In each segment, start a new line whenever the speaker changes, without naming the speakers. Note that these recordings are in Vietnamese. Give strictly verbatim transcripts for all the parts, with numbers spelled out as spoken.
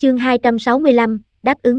Chương hai trăm sáu mươi lăm, đáp ứng.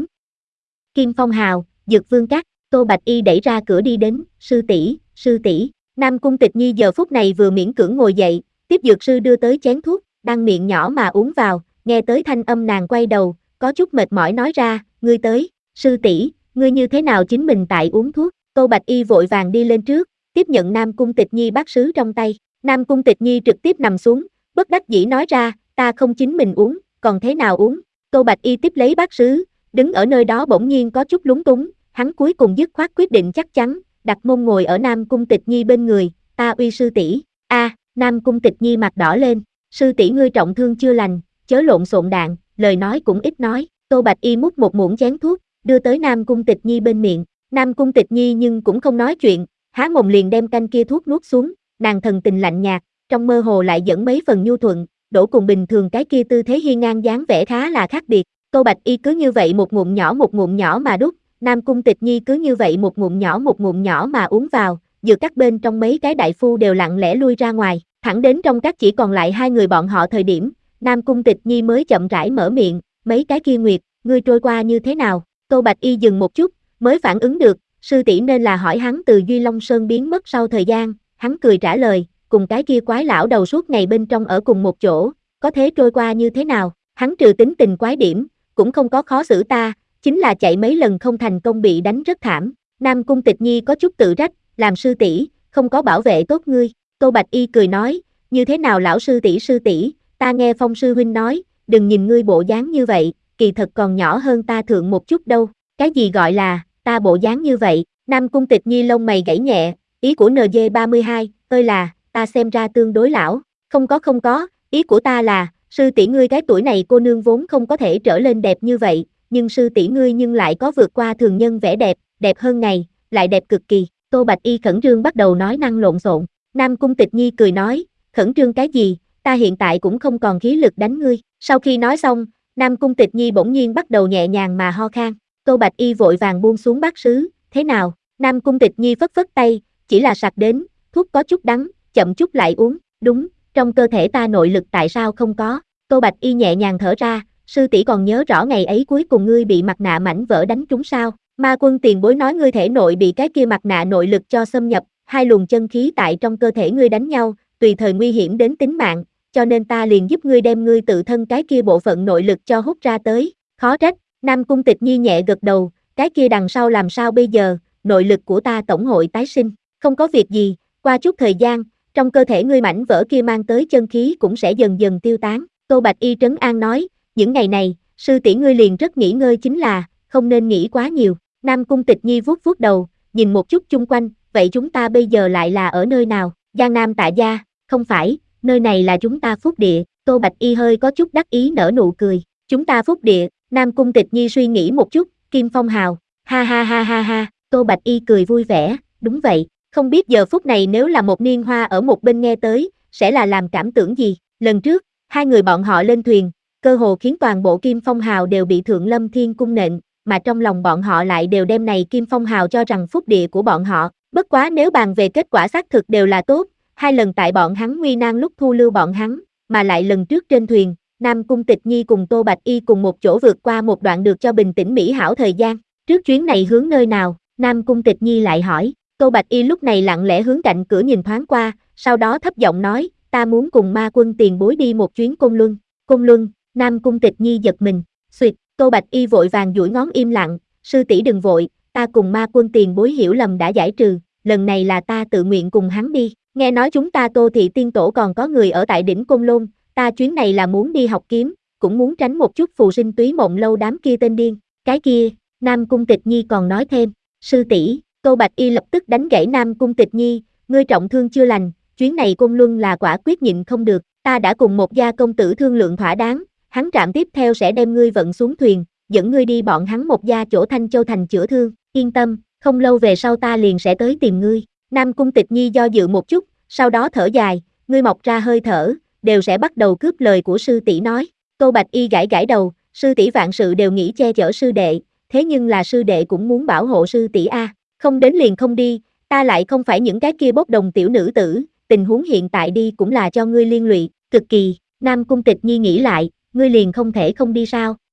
Kim Phong Hào, Dược Vương Các, Tô Bạch Y đẩy ra cửa đi đến, sư tỷ, sư tỷ. Nam Cung Tịch Nhi giờ phút này vừa miễn cưỡng ngồi dậy, tiếp dược sư đưa tới chén thuốc, đang miệng nhỏ mà uống vào, nghe tới thanh âm nàng quay đầu, có chút mệt mỏi nói ra, ngươi tới, sư tỷ, ngươi như thế nào chính mình tại uống thuốc. Tô Bạch Y vội vàng đi lên trước, tiếp nhận Nam Cung Tịch Nhi bát sứ trong tay. Nam Cung Tịch Nhi trực tiếp nằm xuống, bất đắc dĩ nói ra, ta không chính mình uống, còn thế nào uống. Tô Bạch Y tiếp lấy bát sứ, đứng ở nơi đó bỗng nhiên có chút lúng túng, hắn cuối cùng dứt khoát quyết định chắc chắn, đặt mông ngồi ở Nam Cung Tịch Nhi bên người, ta uy sư tỷ. A, Nam Cung Tịch Nhi mặt đỏ lên, sư tỷ ngươi trọng thương chưa lành, chớ lộn xộn đạn, lời nói cũng ít nói. Tô Bạch Y múc một muỗng chén thuốc, đưa tới Nam Cung Tịch Nhi bên miệng. Nam Cung Tịch Nhi nhưng cũng không nói chuyện, há mồm liền đem canh kia thuốc nuốt xuống, nàng thần tình lạnh nhạt, trong mơ hồ lại dẫn mấy phần nhu thuận, đổ cùng bình thường cái kia tư thế hiên ngang dáng vẻ khá là khác biệt. Tô Bạch Y cứ như vậy một ngụm nhỏ một ngụm nhỏ mà đút, Nam Cung Tịch Nhi cứ như vậy một ngụm nhỏ một ngụm nhỏ mà uống vào, dược các bên trong mấy cái đại phu đều lặng lẽ lui ra ngoài, thẳng đến trong các chỉ còn lại hai người bọn họ thời điểm, Nam Cung Tịch Nhi mới chậm rãi mở miệng, mấy cái kia nguyệt, ngươi trôi qua như thế nào? Tô Bạch Y dừng một chút, mới phản ứng được, sư tỷ nên là hỏi hắn từ Duy Long Sơn biến mất sau thời gian, hắn cười trả lời, cùng cái kia quái lão đầu suốt ngày bên trong ở cùng một chỗ, có thế trôi qua như thế nào? Hắn trừ tính tình quái điểm, cũng không có khó xử ta, chính là chạy mấy lần không thành công bị đánh rất thảm. Nam Cung Tịch Nhi có chút tự trách, làm sư tỷ, không có bảo vệ tốt ngươi. Tô Bạch Y cười nói, như thế nào lão sư tỷ sư tỷ, ta nghe Phong sư huynh nói, đừng nhìn ngươi bộ dáng như vậy, kỳ thật còn nhỏ hơn ta thượng một chút đâu. Cái gì gọi là, ta bộ dáng như vậy? Nam Cung Tịch Nhi lông mày gãy nhẹ, ý của en giê ba mươi hai, ơi là, ta xem ra tương đối lão. Không có không có, ý của ta là, sư tỷ ngươi cái tuổi này cô nương vốn không có thể trở lên đẹp như vậy, nhưng sư tỷ ngươi nhưng lại có vượt qua thường nhân vẻ đẹp, đẹp hơn ngày, lại đẹp cực kỳ. Tô Bạch Y khẩn trương bắt đầu nói năng lộn xộn. Nam Cung Tịch Nhi cười nói, khẩn trương cái gì, ta hiện tại cũng không còn khí lực đánh ngươi. Sau khi nói xong, Nam Cung Tịch Nhi bỗng nhiên bắt đầu nhẹ nhàng mà ho khan. Tô Bạch Y vội vàng buông xuống bát sứ, thế nào? Nam Cung Tịch Nhi phất phất tay, chỉ là sặc đến, thuốc có chút đắng, chậm chút lại uống, đúng, trong cơ thể ta nội lực tại sao không có? Tô Bạch Y nhẹ nhàng thở ra, sư tỷ còn nhớ rõ ngày ấy cuối cùng ngươi bị mặt nạ mảnh vỡ đánh trúng sao? Ma Quân tiền bối nói ngươi thể nội bị cái kia mặt nạ nội lực cho xâm nhập, hai luồng chân khí tại trong cơ thể ngươi đánh nhau, tùy thời nguy hiểm đến tính mạng, cho nên ta liền giúp ngươi đem ngươi tự thân cái kia bộ phận nội lực cho hút ra tới. Khó trách. Nam Cung Tịch Nhi nhẹ gật đầu, cái kia đằng sau làm sao bây giờ, nội lực của ta tổng hội tái sinh, không có việc gì, qua chút thời gian, trong cơ thể ngươi mảnh vỡ kia mang tới chân khí cũng sẽ dần dần tiêu tán. Tô Bạch Y trấn an nói, những ngày này, sư tỷ ngươi liền rất nghỉ ngơi chính là, không nên nghĩ quá nhiều. Nam Cung Tịch Nhi vuốt vuốt đầu, nhìn một chút chung quanh, vậy chúng ta bây giờ lại là ở nơi nào? Giang Nam Tạ Gia, không phải, nơi này là chúng ta phúc địa. Tô Bạch Y hơi có chút đắc ý nở nụ cười, chúng ta phúc địa. Nam Cung Tịch Nhi suy nghĩ một chút, Kim Phong Hào, ha ha ha ha ha, Tô Bạch Y cười vui vẻ, đúng vậy, không biết giờ phút này nếu là một niên hoa ở một bên nghe tới, sẽ là làm cảm tưởng gì. Lần trước, hai người bọn họ lên thuyền, cơ hồ khiến toàn bộ Kim Phong Hào đều bị Thượng Lâm Thiên Cung nện, mà trong lòng bọn họ lại đều đem này Kim Phong Hào cho rằng phúc địa của bọn họ. Bất quá nếu bàn về kết quả xác thực đều là tốt, hai lần tại bọn hắn nguy nan lúc thu lưu bọn hắn, mà lại lần trước trên thuyền, Nam Cung Tịch Nhi cùng Tô Bạch Y cùng một chỗ vượt qua một đoạn được cho bình tĩnh mỹ hảo thời gian. Trước chuyến này hướng nơi nào? Nam Cung Tịch Nhi lại hỏi. Tô Bạch Y lúc này lặng lẽ hướng cạnh cửa nhìn thoáng qua, sau đó thấp giọng nói, ta muốn cùng Ma Quân tiền bối đi một chuyến Côn Luân. Côn Luân? Nam Cung Tịch Nhi giật mình. Xuyệt, Tô Bạch Y vội vàng duỗi ngón im lặng, sư tỷ đừng vội, ta cùng Ma Quân tiền bối hiểu lầm đã giải trừ, lần này là ta tự nguyện cùng hắn đi. Nghe nói chúng ta Tô thị tiên tổ còn có người ở tại đỉnh Côn Lôn, ta chuyến này là muốn đi học kiếm, cũng muốn tránh một chút phù sinh túy mộng lâu đám kia tên điên. Cái kia, Nam Cung Tịch Nhi còn nói thêm, sư tỷ. Tô Bạch Y lập tức đánh gãy Nam Cung Tịch Nhi, ngươi trọng thương chưa lành, chuyến này Côn Luân là quả quyết nhịn không được, ta đã cùng một gia công tử thương lượng thỏa đáng, hắn trạm tiếp theo sẽ đem ngươi vận xuống thuyền, dẫn ngươi đi bọn hắn một gia chỗ Thanh Châu thành chữa thương, yên tâm, không lâu về sau ta liền sẽ tới tìm ngươi. Nam Cung Tịch Nhi do dự một chút, sau đó thở dài, ngươi mọc ra hơi thở, đều sẽ bắt đầu cướp lời của sư tỷ nói. Tô Bạch Y gãi gãi đầu, sư tỷ vạn sự đều nghĩ che chở sư đệ, thế nhưng là sư đệ cũng muốn bảo hộ sư tỷ a, không đến liền không đi, ta lại không phải những cái kia bốc đồng tiểu nữ tử, tình huống hiện tại đi cũng là cho ngươi liên lụy, cực kỳ. Nam Cung Tịch Nhi nghĩ lại, ngươi liền không thể không đi sao?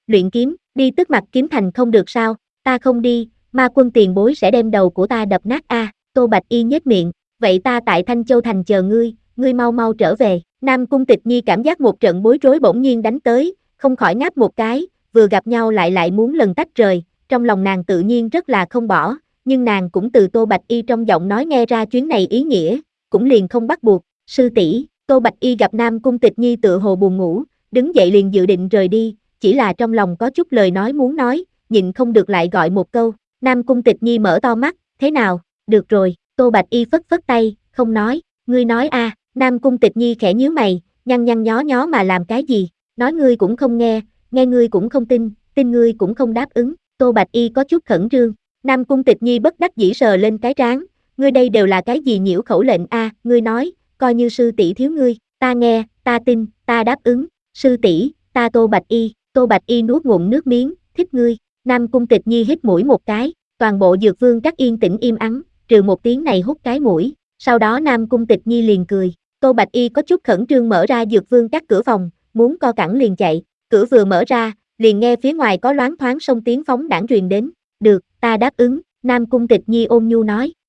luyện kiếm, đi Tức Mặc Kiếm Thành không được sao, ta không đi, ma quân tiền bối sẽ đem đầu của ta đập nát a. Tô Bạch Y nhếch miệng, vậy ta tại Thanh Châu Thành chờ ngươi, ngươi mau mau trở về. Nam Cung Tịch Nhi cảm giác một trận bối rối bỗng nhiên đánh tới, không khỏi ngáp một cái, vừa gặp nhau lại lại muốn lần tách rời, trong lòng nàng tự nhiên rất là không bỏ, nhưng nàng cũng từ Tô Bạch Y trong giọng nói nghe ra chuyến này ý nghĩa, cũng liền không bắt buộc. Sư tỷ, Tô Bạch Y gặp Nam Cung Tịch Nhi tựa hồ buồn ngủ, đứng dậy liền dự định rời đi, chỉ là trong lòng có chút lời nói muốn nói, nhịn không được lại gọi một câu. Nam Cung Tịch Nhi mở to mắt, thế nào, được rồi, Tô Bạch Y phất phất tay, không nói, ngươi nói a. Nam Cung Tịch Nhi khẽ nhíu mày, nhăn nhăn nhó nhó mà làm cái gì, nói ngươi cũng không nghe, nghe ngươi cũng không tin, tin ngươi cũng không đáp ứng. Tô Bạch Y có chút khẩn trương. Nam Cung Tịch Nhi bất đắc dĩ sờ lên cái trán, ngươi đây đều là cái gì nhiễu khẩu lệnh a, ngươi nói, coi như sư tỷ thiếu ngươi, ta nghe, ta tin, ta đáp ứng, sư tỷ, ta Tô Bạch Y. Tô Bạch Y nuốt ngụm nước miếng, thích ngươi. Nam Cung Tịch Nhi hít mũi một cái, toàn bộ Dược Vương Các yên tĩnh im ắng, trừ một tiếng này hút cái mũi, sau đó Nam Cung Tịch Nhi liền cười. Tô Bạch Y có chút khẩn trương mở ra Dược Vương Các cửa phòng, muốn co cẳng liền chạy, cửa vừa mở ra, liền nghe phía ngoài có loáng thoáng sông tiếng phóng đãng truyền đến, được, ta đáp ứng. Nam Cung Tịch Nhi ôn nhu nói,